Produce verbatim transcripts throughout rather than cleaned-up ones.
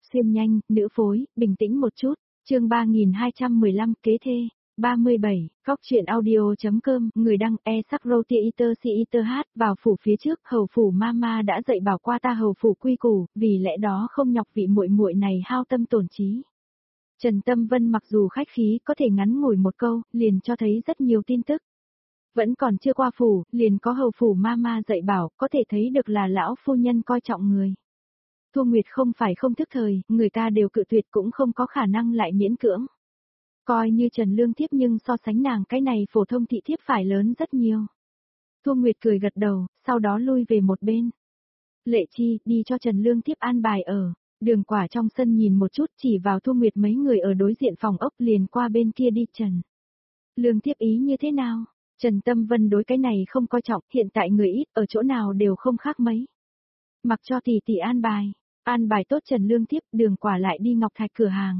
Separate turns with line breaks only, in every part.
xuyên nhanh, nữ phối, bình tĩnh một chút, chương ba nghìn hai trăm mười lăm kế thê, ba mươi bảy, góc truyện audio.com, người đăng e sắc roti iter si iter hát, vào phủ phía trước, hầu phủ mama đã dạy bảo qua ta hầu phủ quy củ, vì lẽ đó không nhọc vị muội muội này hao tâm tổn trí. Trần Tâm Vân mặc dù khách khí có thể ngắn ngủi một câu, liền cho thấy rất nhiều tin tức. Vẫn còn chưa qua phủ, liền có hầu phủ mama dạy bảo, có thể thấy được là lão phu nhân coi trọng người. Thu Nguyệt không phải không thức thời, người ta đều cự tuyệt cũng không có khả năng lại miễn cưỡng. Coi như Trần Lương Thiếp nhưng so sánh nàng cái này phổ thông thị thiếp phải lớn rất nhiều. Thu Nguyệt cười gật đầu, sau đó lui về một bên. Lệ Chi, đi cho Trần Lương Thiếp an bài ở. Đường Quả trong sân nhìn một chút chỉ vào Thu Nguyệt mấy người ở đối diện phòng ốc liền qua bên kia đi. Trần Lương Thiếp ý như thế nào? Trần Tâm Vân đối cái này không coi trọng, hiện tại người ít ở chỗ nào đều không khác mấy. Mặc cho tỷ tỷ an bài, an bài tốt Trần Lương Thiếp, Đường Quả lại đi Ngọc Thạch cửa hàng.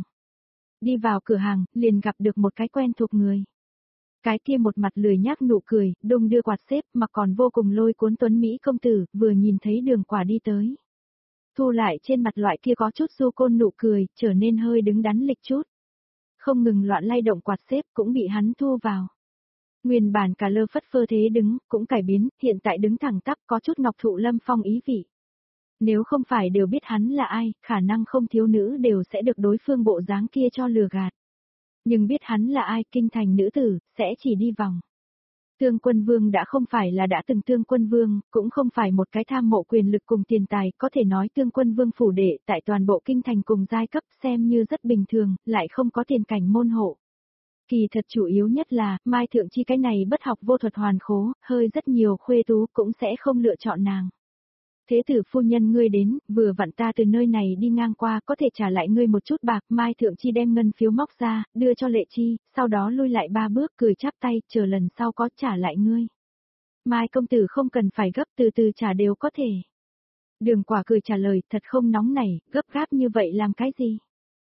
Đi vào cửa hàng, liền gặp được một cái quen thuộc người. Cái kia một mặt lười nhác nụ cười, đung đưa quạt xếp mà còn vô cùng lôi cuốn tuấn Mỹ công tử, vừa nhìn thấy Đường Quả đi tới. Thu lại trên mặt loại kia có chút du côn nụ cười, trở nên hơi đứng đắn lịch chút. Không ngừng loạn lay động quạt xếp cũng bị hắn thu vào. Nguyên bản cả lơ phất phơ thế đứng, cũng cải biến, hiện tại đứng thẳng tắp có chút Ngọc Thụ Lâm Phong ý vị. Nếu không phải đều biết hắn là ai, khả năng không thiếu nữ đều sẽ được đối phương bộ dáng kia cho lừa gạt. Nhưng biết hắn là ai, kinh thành nữ tử, sẽ chỉ đi vòng. Tương Quân Vương đã không phải là đã từng Tương Quân Vương, cũng không phải một cái tham mộ quyền lực cùng tiền tài, có thể nói Tương Quân Vương phủ đệ tại toàn bộ kinh thành cùng giai cấp xem như rất bình thường, lại không có tiền cảnh môn hộ. Kỳ thật chủ yếu nhất là, Mai Thượng Chi cái này bất học vô thuật hoàn khố, hơi rất nhiều khuê tú cũng sẽ không lựa chọn nàng. Thế tử phu nhân ngươi đến, vừa vặn ta từ nơi này đi ngang qua có thể trả lại ngươi một chút bạc, Mai Thượng Chi đem ngân phiếu móc ra, đưa cho Lệ Chi, sau đó lui lại ba bước cười chắp tay, chờ lần sau có trả lại ngươi. Mai công tử không cần phải gấp, từ từ trả đều có thể. Đường Quả cười trả lời, thật không nóng nảy, gấp gáp như vậy làm cái gì?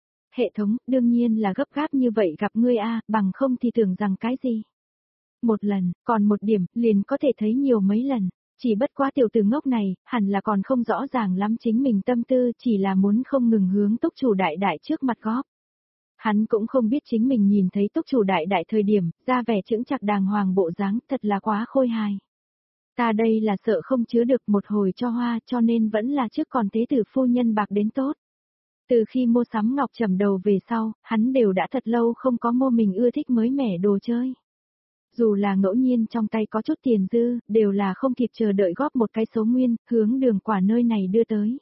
Hệ thống, đương nhiên là gấp gáp như vậy gặp ngươi a, bằng không thì tưởng rằng cái gì? Một lần, còn một điểm, liền có thể thấy nhiều mấy lần. Chỉ bất quá tiểu tử ngốc này, hẳn là còn không rõ ràng lắm chính mình tâm tư, chỉ là muốn không ngừng hướng túc chủ đại đại trước mặt góp. Hắn cũng không biết chính mình nhìn thấy túc chủ đại đại thời điểm, ra vẻ chững chạc đàng hoàng bộ dáng, thật là quá khôi hài. Ta đây là sợ không chứa được một hồi cho hoa, cho nên vẫn là trước còn thế tử phu nhân bạc đến tốt. Từ khi mua sắm ngọc trầm đầu về sau, hắn đều đã thật lâu không có mua mình ưa thích mới mẻ đồ chơi. Dù là ngẫu nhiên trong tay có chút tiền dư, đều là không kịp chờ đợi góp một cái số nguyên, hướng Đường Quả nơi này đưa tới.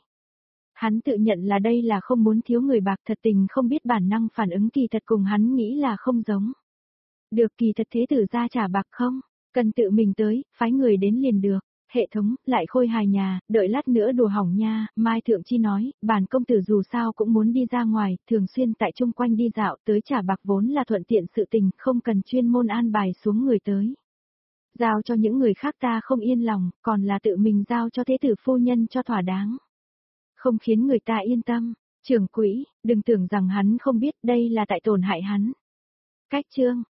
Hắn tự nhận là đây là không muốn thiếu người bạc, thật tình không biết bản năng phản ứng kỳ thật cùng hắn nghĩ là không giống. Được, kỳ thật thế tử ra trả bạc không? Cần tự mình tới, phái người đến liền được. Hệ thống, lại khôi hài nhà, đợi lát nữa đùa hỏng nha, Mai Thượng Chi nói, bản công tử dù sao cũng muốn đi ra ngoài, thường xuyên tại chung quanh đi dạo, tới trả bạc vốn là thuận tiện sự tình, không cần chuyên môn an bài xuống người tới. Giao cho những người khác ta không yên lòng, còn là tự mình giao cho thế tử phu nhân cho thỏa đáng. Không khiến người ta yên tâm, trưởng quỹ, đừng tưởng rằng hắn không biết đây là tại tổn hại hắn. Cách chương,